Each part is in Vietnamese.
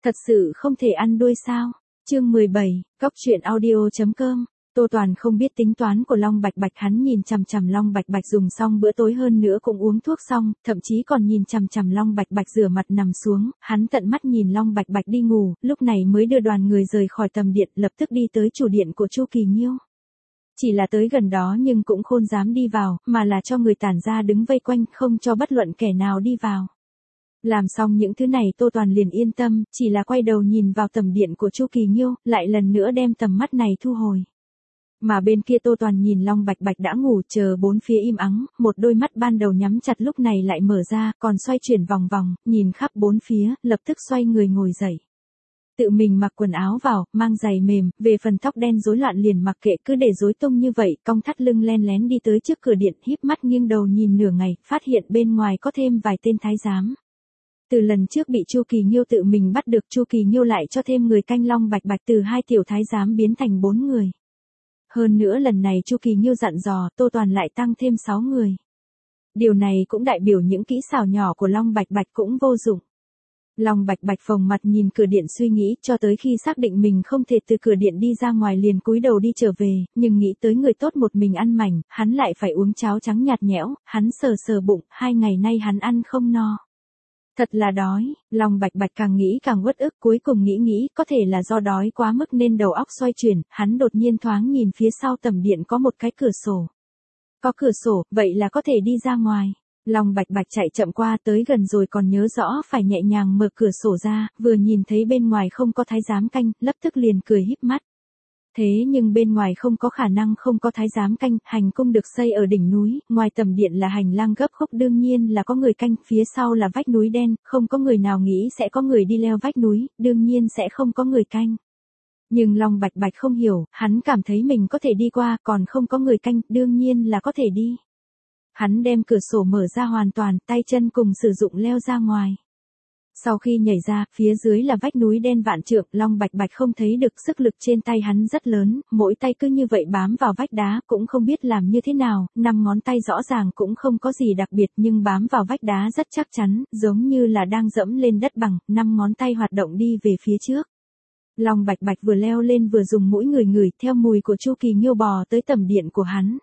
Thật sự không thể ăn đuôi sao? Chương 17, Cóc truyện audio.com. Tô Toàn không biết tính toán của Long Bạch Bạch, hắn nhìn chằm chằm Long Bạch Bạch dùng xong bữa tối hơn nữa cũng uống thuốc xong, thậm chí còn nhìn chằm chằm Long Bạch Bạch rửa mặt nằm xuống, hắn tận mắt nhìn Long Bạch Bạch đi ngủ, lúc này mới đưa đoàn người rời khỏi tầm điện, lập tức đi tới chủ điện của Chu Kỳ Nhiêu. Chỉ là tới gần đó nhưng cũng không dám đi vào, mà là cho người tản ra đứng vây quanh, không cho bất luận kẻ nào đi vào. Làm xong những thứ này Tô Toàn liền yên tâm, chỉ là quay đầu nhìn vào tầm điện của Chu Kỳ Nhiêu, lại lần nữa đem tầm mắt này thu hồi. Mà bên kia Tô Toàn nhìn Long Bạch Bạch đã ngủ, chờ bốn phía im ắng, một đôi mắt ban đầu nhắm chặt lúc này lại mở ra, còn xoay chuyển vòng vòng, nhìn khắp bốn phía, lập tức xoay người ngồi dậy. Tự mình mặc quần áo vào, mang giày mềm, về phần tóc đen rối loạn liền mặc kệ, cứ để rối tung như vậy, cong thắt lưng len lén đi tới trước cửa điện, híp mắt nghiêng đầu nhìn nửa ngày, phát hiện bên ngoài có thêm vài tên thái giám. Từ lần trước bị Chu Kỳ Nhiêu tự mình bắt được, Chu Kỳ Nhiêu lại cho thêm người canh Long Bạch Bạch, từ 2 tiểu thái giám biến thành 4 người. Hơn nữa lần này Chu Kỳ Nhiêu dặn dò, Tô Toàn lại tăng thêm 6 người. Điều này cũng đại biểu những kỹ xảo nhỏ của Long Bạch Bạch cũng vô dụng. Long Bạch Bạch phồng mặt nhìn cửa điện suy nghĩ, cho tới khi xác định mình không thể từ cửa điện đi ra ngoài liền cúi đầu đi trở về, nhưng nghĩ tới người tốt một mình ăn mảnh, hắn lại phải uống cháo trắng nhạt nhẽo, hắn sờ sờ bụng, 2 ngày nay hắn ăn không no. Thật là đói, Long Bạch Bạch càng nghĩ càng uất ức, cuối cùng nghĩ có thể là do đói quá mức nên đầu óc xoay chuyển, hắn đột nhiên thoáng nhìn phía sau tầm điện có một cái cửa sổ. Có cửa sổ, vậy là có thể đi ra ngoài. Long Bạch Bạch chạy chậm qua, tới gần rồi còn nhớ rõ phải nhẹ nhàng mở cửa sổ ra, vừa nhìn thấy bên ngoài không có thái giám canh, lập tức liền cười híp mắt. Thế nhưng bên ngoài không có khả năng không có thái giám canh, hành cung được xây ở đỉnh núi, ngoài tầm điện là hành lang gấp khúc, đương nhiên là có người canh, phía sau là vách núi đen, không có người nào nghĩ sẽ có người đi leo vách núi, đương nhiên sẽ không có người canh. Nhưng Long Bạch Bạch không hiểu, hắn cảm thấy mình có thể đi qua, còn không có người canh, đương nhiên là có thể đi. Hắn đem cửa sổ mở ra hoàn toàn, tay chân cùng sử dụng leo ra ngoài. Sau khi nhảy ra, phía dưới là vách núi đen vạn trượng, Long Bạch Bạch không thấy được, sức lực trên tay hắn rất lớn, mỗi tay cứ như vậy bám vào vách đá, cũng không biết làm như thế nào, 5 ngón tay rõ ràng cũng không có gì đặc biệt nhưng bám vào vách đá rất chắc chắn, giống như là đang dẫm lên đất bằng, 5 ngón tay hoạt động đi về phía trước. Long Bạch Bạch vừa leo lên vừa dùng mũi ngửi theo mùi của Chu Kỳ Nhiêu bò tới tầm điện của hắn.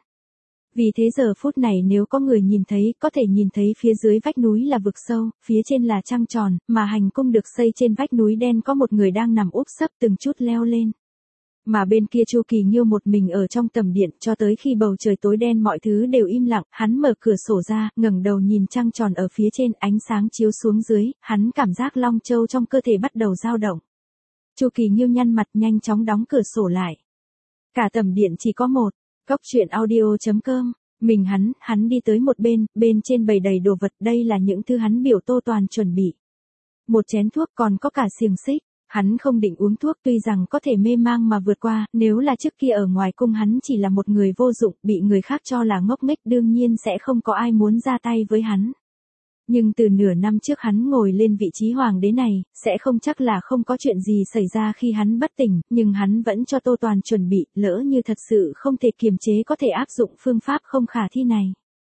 Vì thế giờ phút này nếu có người nhìn thấy, có thể nhìn thấy phía dưới vách núi là vực sâu, phía trên là trăng tròn, mà hành cung được xây trên vách núi đen có một người đang nằm úp sấp từng chút leo lên. Mà bên kia Chu Kỳ Nhiêu một mình ở trong tầm điện, cho tới khi bầu trời tối đen mọi thứ đều im lặng, hắn mở cửa sổ ra, ngẩng đầu nhìn trăng tròn ở phía trên, ánh sáng chiếu xuống dưới, hắn cảm giác long châu trong cơ thể bắt đầu dao động. Chu Kỳ Nhiêu nhăn mặt nhanh chóng đóng cửa sổ lại. Cả tầm điện chỉ có một. Cóc truyện audio.com. Mình hắn đi tới một bên trên bày đầy đồ vật, đây là những thứ hắn biểu Tô Toàn chuẩn bị. Một chén thuốc, còn có cả xiềng xích. Hắn không định uống thuốc, tuy rằng có thể mê mang mà vượt qua, nếu là trước kia ở ngoài cung hắn chỉ là một người vô dụng, bị người khác cho là ngốc nghếch, đương nhiên sẽ không có ai muốn ra tay với hắn. Nhưng từ nửa năm trước hắn ngồi lên vị trí hoàng đế này, sẽ không chắc là không có chuyện gì xảy ra khi hắn bất tỉnh, nhưng hắn vẫn cho Tô Toàn chuẩn bị, lỡ như thật sự không thể kiềm chế có thể áp dụng phương pháp không khả thi này.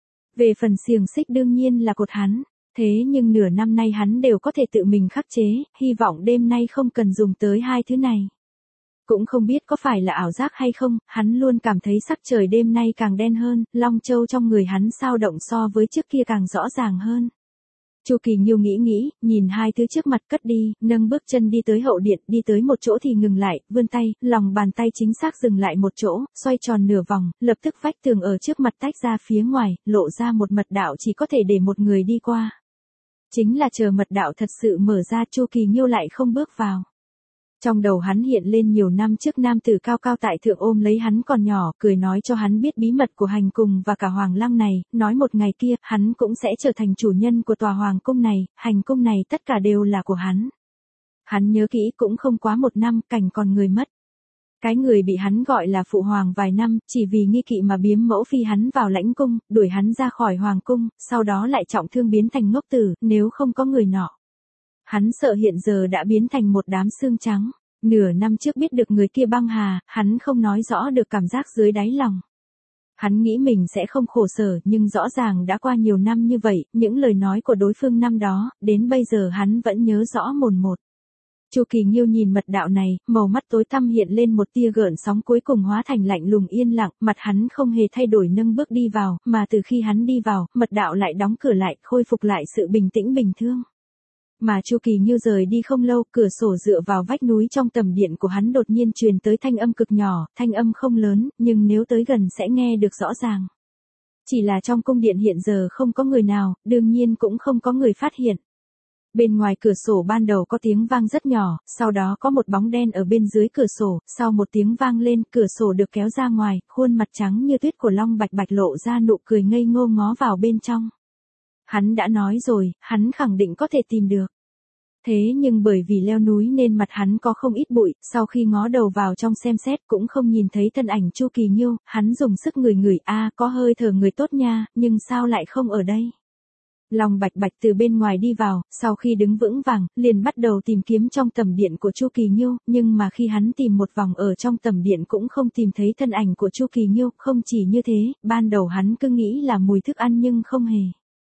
Về phần xiềng xích đương nhiên là cột hắn, thế nhưng nửa năm nay hắn đều có thể tự mình khắc chế, hy vọng đêm nay không cần dùng tới hai thứ này. Cũng không biết có phải là ảo giác hay không, hắn luôn cảm thấy sắc trời đêm nay càng đen hơn, long châu trong người hắn sao động so với trước kia càng rõ ràng hơn. Chu Kỳ Nhiêu nghĩ, nhìn hai thứ trước mặt cất đi, nâng bước chân đi tới hậu điện, đi tới một chỗ thì ngừng lại, vươn tay, lòng bàn tay chính xác dừng lại một chỗ, xoay tròn nửa vòng, lập tức vách tường ở trước mặt tách ra phía ngoài, lộ ra một mật đạo chỉ có thể để một người đi qua. Chính là chờ mật đạo thật sự mở ra, Chu Kỳ Nhiêu lại không bước vào. Trong đầu hắn hiện lên nhiều năm trước nam tử cao cao tại thượng ôm lấy hắn còn nhỏ, cười nói cho hắn biết bí mật của hành cung và cả hoàng lăng này, nói một ngày kia, hắn cũng sẽ trở thành chủ nhân của tòa hoàng cung này, hành cung này tất cả đều là của hắn. Hắn nhớ kỹ cũng không quá 1 năm, cảnh còn người mất. Cái người bị hắn gọi là phụ hoàng vài năm, chỉ vì nghi kỵ mà biếm mẫu phi hắn vào lãnh cung, đuổi hắn ra khỏi hoàng cung, sau đó lại trọng thương biến thành ngốc tử, nếu không có người nọ. Hắn sợ hiện giờ đã biến thành một đám xương trắng. Nửa năm trước biết được người kia băng hà, hắn không nói rõ được cảm giác dưới đáy lòng. Hắn nghĩ mình sẽ không khổ sở, nhưng rõ ràng đã qua nhiều năm như vậy, những lời nói của đối phương năm đó, đến bây giờ hắn vẫn nhớ rõ mồn một. Chu Kỳ Nghiêu nhìn mật đạo này, màu mắt tối tăm hiện lên một tia gợn sóng cuối cùng hóa thành lạnh lùng yên lặng, mặt hắn không hề thay đổi nâng bước đi vào, mà từ khi hắn đi vào, mật đạo lại đóng cửa lại, khôi phục lại sự bình tĩnh bình thường. Mà Chu Kỳ Nghiêu rời đi không lâu, cửa sổ dựa vào vách núi trong tầm điện của hắn đột nhiên truyền tới thanh âm cực nhỏ, thanh âm không lớn, nhưng nếu tới gần sẽ nghe được rõ ràng. Chỉ là trong cung điện hiện giờ không có người nào, đương nhiên cũng không có người phát hiện. Bên ngoài cửa sổ ban đầu có tiếng vang rất nhỏ, sau đó có một bóng đen ở bên dưới cửa sổ, sau một tiếng vang lên, cửa sổ được kéo ra ngoài, khuôn mặt trắng như tuyết của Long Bạch Bạch lộ ra nụ cười ngây ngô ngó vào bên trong. Hắn đã nói rồi, hắn khẳng định có thể tìm được. Thế nhưng bởi vì leo núi nên mặt hắn có không ít bụi, sau khi ngó đầu vào trong xem xét cũng không nhìn thấy thân ảnh Chu Kỳ Nghiêu, hắn dùng sức ngửi có hơi thở người tốt nha, nhưng sao lại không ở đây. Long Bạch Bạch từ bên ngoài đi vào, sau khi đứng vững vàng, liền bắt đầu tìm kiếm trong tầm điện của Chu Kỳ Nghiêu, nhưng mà khi hắn tìm một vòng ở trong tầm điện cũng không tìm thấy thân ảnh của Chu Kỳ Nghiêu, không chỉ như thế, ban đầu hắn cứ nghĩ là mùi thức ăn nhưng không hề.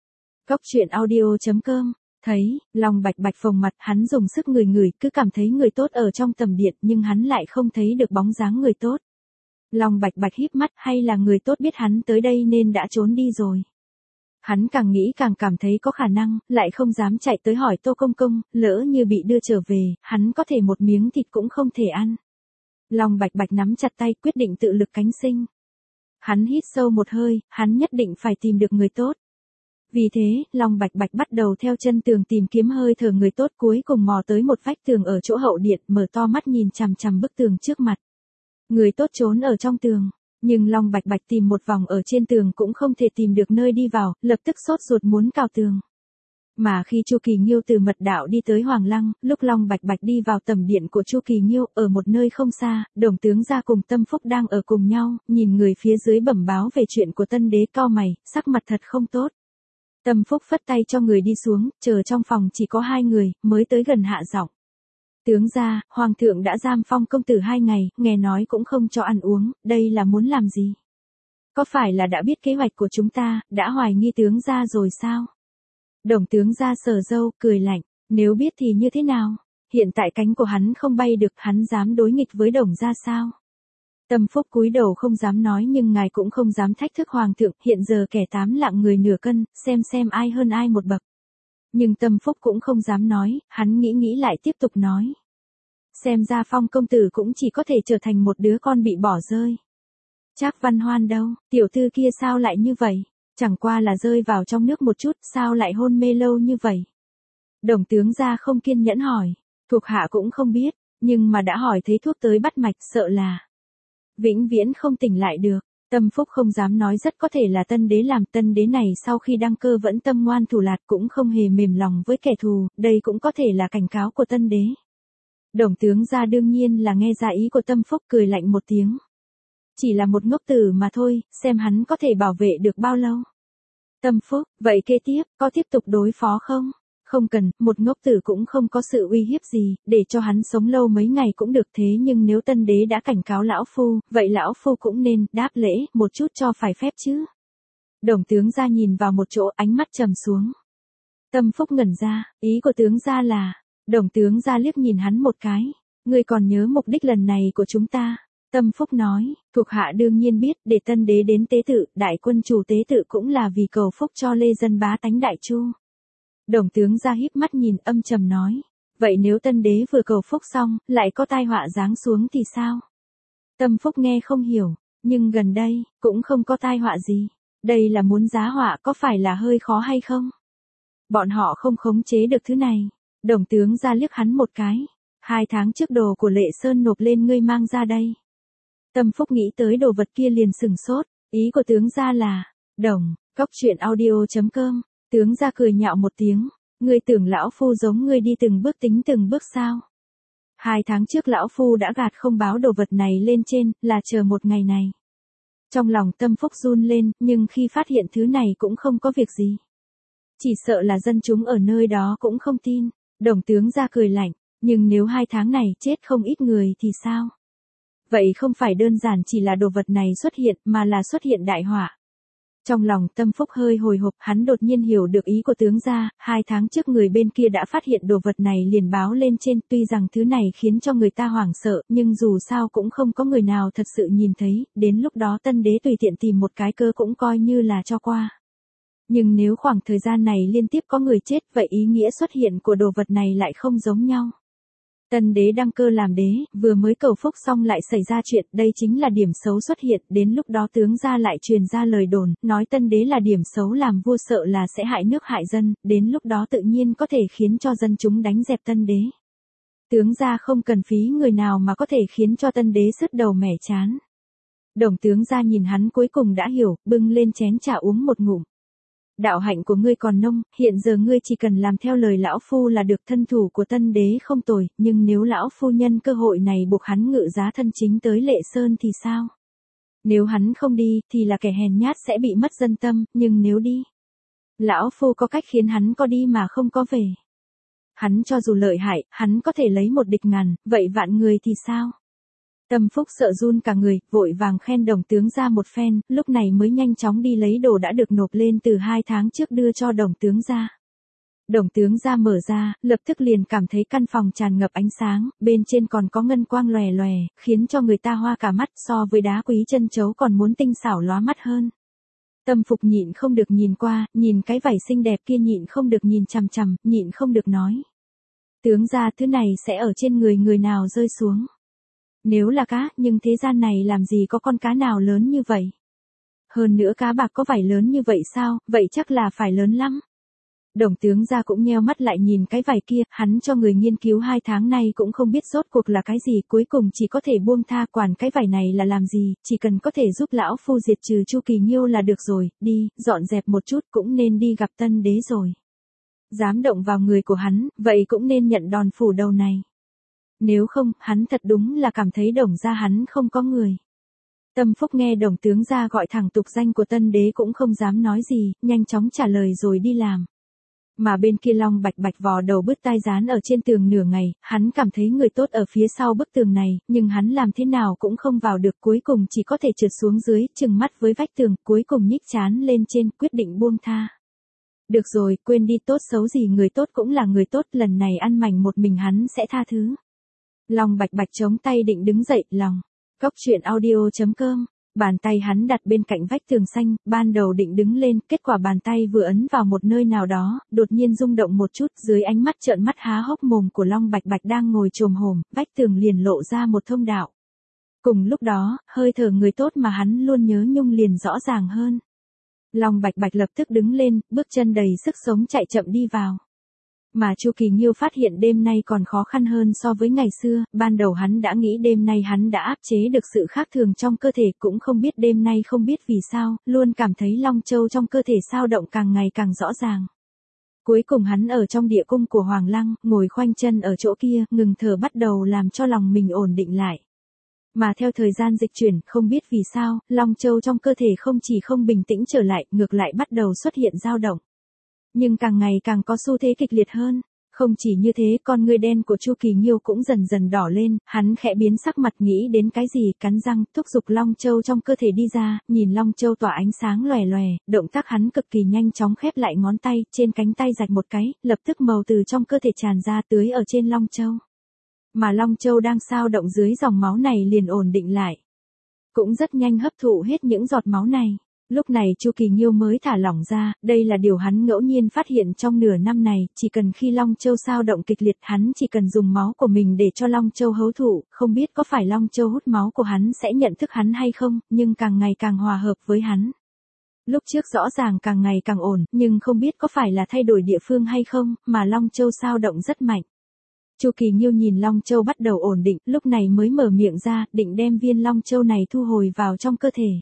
Cốc truyện audio.com. Thấy, Long Bạch Bạch phồng mặt, hắn dùng sức ngửi, cứ cảm thấy người tốt ở trong tầm điện nhưng hắn lại không thấy được bóng dáng người tốt. Long Bạch Bạch híp mắt, hay là người tốt biết hắn tới đây nên đã trốn đi rồi. Hắn càng nghĩ càng cảm thấy có khả năng, lại không dám chạy tới hỏi Tô Công Công, lỡ như bị đưa trở về, hắn có thể một miếng thịt cũng không thể ăn. Long Bạch Bạch nắm chặt tay quyết định tự lực cánh sinh. Hắn hít sâu một hơi, hắn nhất định phải tìm được người tốt. Vì thế, Long Bạch Bạch bắt đầu theo chân tường tìm kiếm hơi thở người tốt, cuối cùng mò tới một vách tường ở chỗ hậu điện, mở to mắt nhìn chằm chằm bức tường trước mặt. Người tốt trốn ở trong tường, nhưng Long Bạch Bạch tìm một vòng ở trên tường cũng không thể tìm được nơi đi vào, lập tức sốt ruột muốn cào tường. Mà khi Chu Kỳ Nghiêu từ mật đạo đi tới Hoàng Lăng, lúc Long Bạch Bạch đi vào tầm điện của Chu Kỳ Nghiêu, ở một nơi không xa, Đồng tướng gia cùng Tâm Phúc đang ở cùng nhau, nhìn người phía dưới bẩm báo về chuyện của Tân Đế, cau mày, sắc mặt thật không tốt. Tâm Phúc phất tay cho người đi xuống, chờ trong phòng chỉ có 2 người, mới tới gần hạ giọng. Tướng gia, Hoàng thượng đã giam Phong công tử 2 ngày, nghe nói cũng không cho ăn uống, đây là muốn làm gì? Có phải là đã biết kế hoạch của chúng ta, đã hoài nghi tướng gia rồi sao? Đồng tướng gia sờ râu, cười lạnh, nếu biết thì như thế nào? Hiện tại cánh của hắn không bay được, hắn dám đối nghịch với Đồng gia sao? Tâm Phúc cúi đầu không dám nói nhưng ngài cũng không dám thách thức Hoàng thượng, hiện giờ kẻ 8 lạng người nửa cân, xem ai hơn ai một bậc. Nhưng Tâm Phúc cũng không dám nói, hắn nghĩ lại tiếp tục nói. Xem ra Phong công tử cũng chỉ có thể trở thành một đứa con bị bỏ rơi. Trác Văn Hoan đâu, tiểu thư kia sao lại như vậy? Chẳng qua là rơi vào trong nước một chút, sao lại hôn mê lâu như vậy? Đồng tướng gia không kiên nhẫn hỏi, thuộc hạ cũng không biết, nhưng mà đã hỏi thấy thuốc tới bắt mạch, sợ là vĩnh viễn không tỉnh lại được. Tâm Phúc không dám nói, rất có thể là Tân Đế làm. Tân Đế này sau khi đăng cơ vẫn tâm ngoan thủ lạt, cũng không hề mềm lòng với kẻ thù, đây cũng có thể là cảnh cáo của Tân Đế. Đồng tướng gia đương nhiên là nghe ra ý của Tâm Phúc, cười lạnh một tiếng. Chỉ là một ngốc tử mà thôi, xem hắn có thể bảo vệ được bao lâu. Tâm Phúc, vậy kế tiếp, có tiếp tục đối phó không? Không cần, một ngốc tử cũng không có sự uy hiếp gì, để cho hắn sống lâu mấy ngày cũng được, thế nhưng nếu Tân Đế đã cảnh cáo lão phu, vậy lão phu cũng nên đáp lễ một chút cho phải phép chứ. Đồng tướng gia nhìn vào một chỗ, ánh mắt trầm xuống. Tâm Phúc ngẩn ra, ý của tướng gia là, Đồng tướng gia liếc nhìn hắn một cái, ngươi còn nhớ mục đích lần này của chúng ta? Tâm Phúc nói, thuộc hạ đương nhiên biết, để Tân Đế đến tế tự, đại quân chủ tế tự cũng là vì cầu phúc cho lê dân bá tánh đại chu. Đồng tướng gia híp mắt nhìn, âm trầm nói, vậy nếu Tân Đế vừa cầu phúc xong, lại có tai họa giáng xuống thì sao? Tâm Phúc nghe không hiểu, nhưng gần đây, cũng không có tai họa gì. Đây là muốn giá họa, có phải là hơi khó hay không? Bọn họ không khống chế được thứ này. Đồng tướng gia liếc hắn một cái. 2 tháng trước đồ của Lệ Sơn nộp lên ngươi mang ra đây. Tâm Phúc nghĩ tới đồ vật kia liền sừng sốt. Ý của tướng gia là, Đồng, cốc truyện audio.com. Tướng gia cười nhạo một tiếng. Ngươi tưởng lão phu giống ngươi đi từng bước tính từng bước sao? 2 tháng trước lão phu đã gạt không báo đồ vật này lên trên, là chờ một ngày này. Trong lòng Tâm Phúc run lên, nhưng khi phát hiện thứ này cũng không có việc gì. Chỉ sợ là dân chúng ở nơi đó cũng không tin. Đồng tướng gia cười lạnh, nhưng nếu 2 tháng này chết không ít người thì sao? Vậy không phải đơn giản chỉ là đồ vật này xuất hiện, mà là xuất hiện đại họa. Trong lòng Tâm Phúc hơi hồi hộp, hắn đột nhiên hiểu được ý của tướng gia, 2 tháng trước người bên kia đã phát hiện đồ vật này liền báo lên trên, tuy rằng thứ này khiến cho người ta hoảng sợ, nhưng dù sao cũng không có người nào thật sự nhìn thấy, đến lúc đó Tân Đế tùy tiện tìm một cái cơ cũng coi như là cho qua. Nhưng nếu khoảng thời gian này liên tiếp có người chết, vậy ý nghĩa xuất hiện của đồ vật này lại không giống nhau. Tân Đế đăng cơ làm đế, vừa mới cầu phúc xong lại xảy ra chuyện, đây chính là điểm xấu xuất hiện, đến lúc đó tướng gia lại truyền ra lời đồn, nói Tân Đế là điểm xấu làm vua sợ là sẽ hại nước hại dân, đến lúc đó tự nhiên có thể khiến cho dân chúng đánh dẹp Tân Đế. Tướng gia không cần phí người nào mà có thể khiến cho Tân Đế sứt đầu mẻ chán. Đồng tướng gia nhìn hắn cuối cùng đã hiểu, bưng lên chén trà uống một ngụm. Đạo hạnh của ngươi còn nông, hiện giờ ngươi chỉ cần làm theo lời lão phu là được, thân thủ của Tân Đế không tồi, nhưng nếu lão phu nhân cơ hội này buộc hắn ngự giá thân chính tới Lệ Sơn thì sao? Nếu hắn không đi, thì là kẻ hèn nhát sẽ bị mất dân tâm, nhưng nếu đi, lão phu có cách khiến hắn có đi mà không có về. Hắn cho dù lợi hại, hắn có thể lấy một địch ngàn, vậy vạn người thì sao? Tâm Phúc sợ run cả người, vội vàng khen đồng tướng gia một phen, lúc này mới nhanh chóng đi lấy đồ đã được nộp lên từ 2 tháng trước đưa cho đồng tướng gia. Đồng tướng gia mở ra, lập tức liền cảm thấy căn phòng tràn ngập ánh sáng, bên trên còn có ngân quang lòe lòe, khiến cho người ta hoa cả mắt, so với đá quý chân chấu còn muốn tinh xảo lóa mắt hơn. Tâm Phục nhịn không được nhìn qua, nhìn cái vảy xinh đẹp kia nhịn không được nhìn chằm chằm, nhịn không được nói. Tướng gia, thứ này sẽ ở trên người người nào rơi xuống? Nếu là cá, nhưng thế gian này làm gì có con cá nào lớn như vậy? Hơn nữa cá bạc có vảy lớn như vậy sao, vậy chắc là phải lớn lắm. Đồng tướng gia cũng nheo mắt lại nhìn cái vảy kia, hắn cho người nghiên cứu 2 tháng nay cũng không biết rốt cuộc là cái gì, cuối cùng chỉ có thể buông tha, quản cái vảy này là làm gì, chỉ cần có thể giúp lão phu diệt trừ Chu Kỳ Nghiêu là được rồi, đi, dọn dẹp một chút cũng nên đi gặp Tân Đế rồi. Dám động vào người của hắn, vậy cũng nên nhận đòn phủ đầu này. Nếu không, hắn thật đúng là cảm thấy Đồng gia hắn không có người. Tâm Phúc nghe đồng tướng gia gọi thẳng tục danh của Tân Đế cũng không dám nói gì, nhanh chóng trả lời rồi đi làm. Mà bên kia Long Bạch Bạch vò đầu bứt tai dán ở trên tường nửa ngày, hắn cảm thấy người tốt ở phía sau bức tường này, nhưng hắn làm thế nào cũng không vào được, cuối cùng chỉ có thể trượt xuống dưới, chừng mắt với vách tường, cuối cùng nhích chán lên trên, quyết định buông tha. Được rồi, quên đi, tốt xấu gì người tốt cũng là người tốt, lần này ăn mảnh một mình hắn sẽ tha thứ. Long Bạch Bạch chống tay định đứng dậy, lòng. Cốc truyện audio.com, bàn tay hắn đặt bên cạnh vách tường xanh, ban đầu định đứng lên, kết quả bàn tay vừa ấn vào một nơi nào đó, đột nhiên rung động một chút, dưới ánh mắt trợn mắt há hốc mồm của Long Bạch Bạch đang ngồi chồm hổm, vách tường liền lộ ra một thông đạo. Cùng lúc đó, hơi thở người tốt mà hắn luôn nhớ nhung liền rõ ràng hơn. Long Bạch Bạch lập tức đứng lên, bước chân đầy sức sống chạy chậm đi vào. Mà Chu Kỳ Nghiêu phát hiện đêm nay còn khó khăn hơn so với ngày xưa, ban đầu hắn đã nghĩ đêm nay hắn đã áp chế được sự khác thường trong cơ thể, cũng không biết đêm nay không biết vì sao, luôn cảm thấy Long Châu trong cơ thể sao động càng ngày càng rõ ràng. Cuối cùng hắn ở trong địa cung của Hoàng Lăng, ngồi khoanh chân ở chỗ kia, ngừng thở bắt đầu làm cho lòng mình ổn định lại. Mà theo thời gian dịch chuyển, không biết vì sao, Long Châu trong cơ thể không chỉ không bình tĩnh trở lại, ngược lại bắt đầu xuất hiện dao động. Nhưng càng ngày càng có xu thế kịch liệt hơn. Không chỉ như thế, con ngươi đen của Chu Kỳ Nghiêu cũng dần dần đỏ lên, hắn khẽ biến sắc mặt nghĩ đến cái gì, cắn răng, thúc giục Long Châu trong cơ thể đi ra, nhìn Long Châu tỏa ánh sáng lòe lòe, động tác hắn cực kỳ nhanh chóng khép lại ngón tay, trên cánh tay rạch một cái, lập tức màu từ trong cơ thể tràn ra tưới ở trên Long Châu. Mà Long Châu đang sao động dưới dòng máu này liền ổn định lại. Cũng rất nhanh hấp thụ hết những giọt máu này. Lúc này Chu Kỳ Nghiêu mới thả lỏng ra, đây là điều hắn ngẫu nhiên phát hiện trong nửa năm này, chỉ cần khi Long Châu sao động kịch liệt hắn chỉ cần dùng máu của mình để cho Long Châu hấu thụ, không biết có phải Long Châu hút máu của hắn sẽ nhận thức hắn hay không, nhưng càng ngày càng hòa hợp với hắn. Lúc trước rõ ràng càng ngày càng ổn, nhưng không biết có phải là thay đổi địa phương hay không, mà Long Châu sao động rất mạnh. Chu Kỳ Nghiêu nhìn Long Châu bắt đầu ổn định, lúc này mới mở miệng ra, định đem viên Long Châu này thu hồi vào trong cơ thể.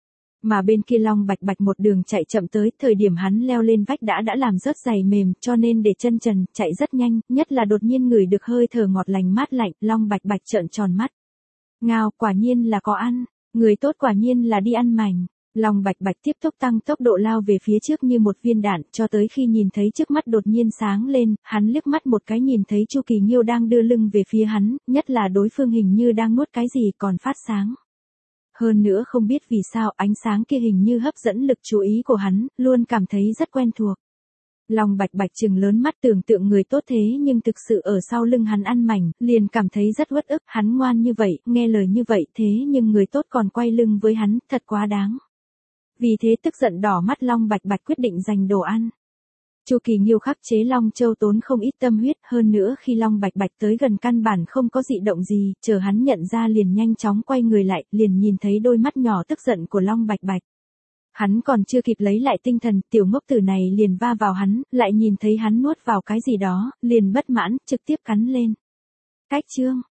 Mà bên kia Long Bạch Bạch một đường chạy chậm tới, thời điểm hắn leo lên vách đã làm rớt giày mềm, cho nên để chân trần, chạy rất nhanh, nhất là đột nhiên ngửi được hơi thở ngọt lành mát lạnh, Long Bạch Bạch trợn tròn mắt. Ngao, quả nhiên là có ăn, người tốt quả nhiên là đi ăn mảnh. Long Bạch Bạch tiếp tục tăng tốc độ lao về phía trước như một viên đạn, cho tới khi nhìn thấy trước mắt đột nhiên sáng lên, hắn liếc mắt một cái nhìn thấy Chu Kỳ Nghiêu đang đưa lưng về phía hắn, nhất là đối phương hình như đang nuốt cái gì còn phát sáng. Hơn nữa không biết vì sao ánh sáng kia hình như hấp dẫn lực chú ý của hắn, luôn cảm thấy rất quen thuộc. Long Bạch Bạch trừng lớn mắt tưởng tượng người tốt thế nhưng thực sự ở sau lưng hắn ăn mảnh, liền cảm thấy rất uất ức, hắn ngoan như vậy, nghe lời như vậy thế nhưng người tốt còn quay lưng với hắn, thật quá đáng. Vì thế tức giận đỏ mắt Long Bạch Bạch quyết định giành đồ ăn. Chu Kỳ Nghiêu khắc chế Long Châu tốn không ít tâm huyết, hơn nữa khi Long Bạch Bạch tới gần căn bản không có dị động gì, chờ hắn nhận ra liền nhanh chóng quay người lại, liền nhìn thấy đôi mắt nhỏ tức giận của Long Bạch Bạch. Hắn còn chưa kịp lấy lại tinh thần, tiểu ngốc tử này liền va vào hắn, lại nhìn thấy hắn nuốt vào cái gì đó, liền bất mãn, trực tiếp cắn lên. Cách chương